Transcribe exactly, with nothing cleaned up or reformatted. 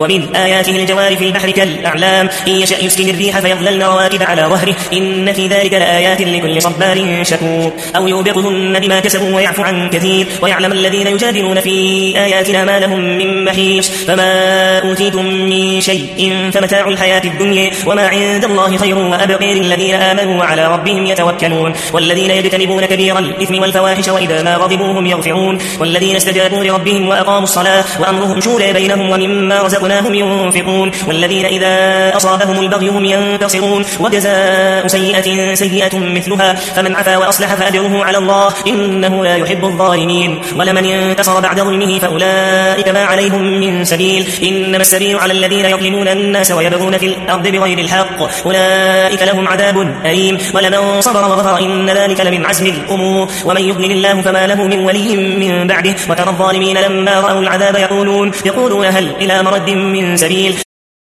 ومن آياته الجوار في البحر كالأعلام إن يشأ يسكن الريح فيظللن رواكد على ظهره إن في ذلك لآيات لكل صبار شكور أو يوبقهن بما كسبوا ويعفو عن كثير ويعلم الذين يجادلون في آياتنا ما لهم من محيص فما أوتيتم من شيء فمتاع الحياة الدنيا وما عند الله خير وأبقى للذين آمنوا وعلى ربهم يتوكلون والذين يجتنبون كبير الإثم والفواحش وإذا ما غضبوا هم يغفرون والذين استجابوا لربهم وأقاموا الصلاة وأمرهم شورى بينهم ومما رزقناهم هم ينفقون والذين إذا أصابهم البغي هم ينتصرون وجزاء سيئة سيئة مثلها فمن عفا وأصلح فأجره على الله إنه لا يحب الظالمين ولمن انتصر بعد ظلمه فأولئك ما عليهم من سبيل إنما السبيل على الذين يظلمون الناس ويبغون في الأرض بغير الحق أولئك لهم عذاب أليم ولمن صبر وغفر إن ذلك لمن عزم الأمور ومن يضلل الله فما له من ولي من بعده وترى الظالمين لما رأوا العذاب يقولون يقولون هل إلى مرد من سبيل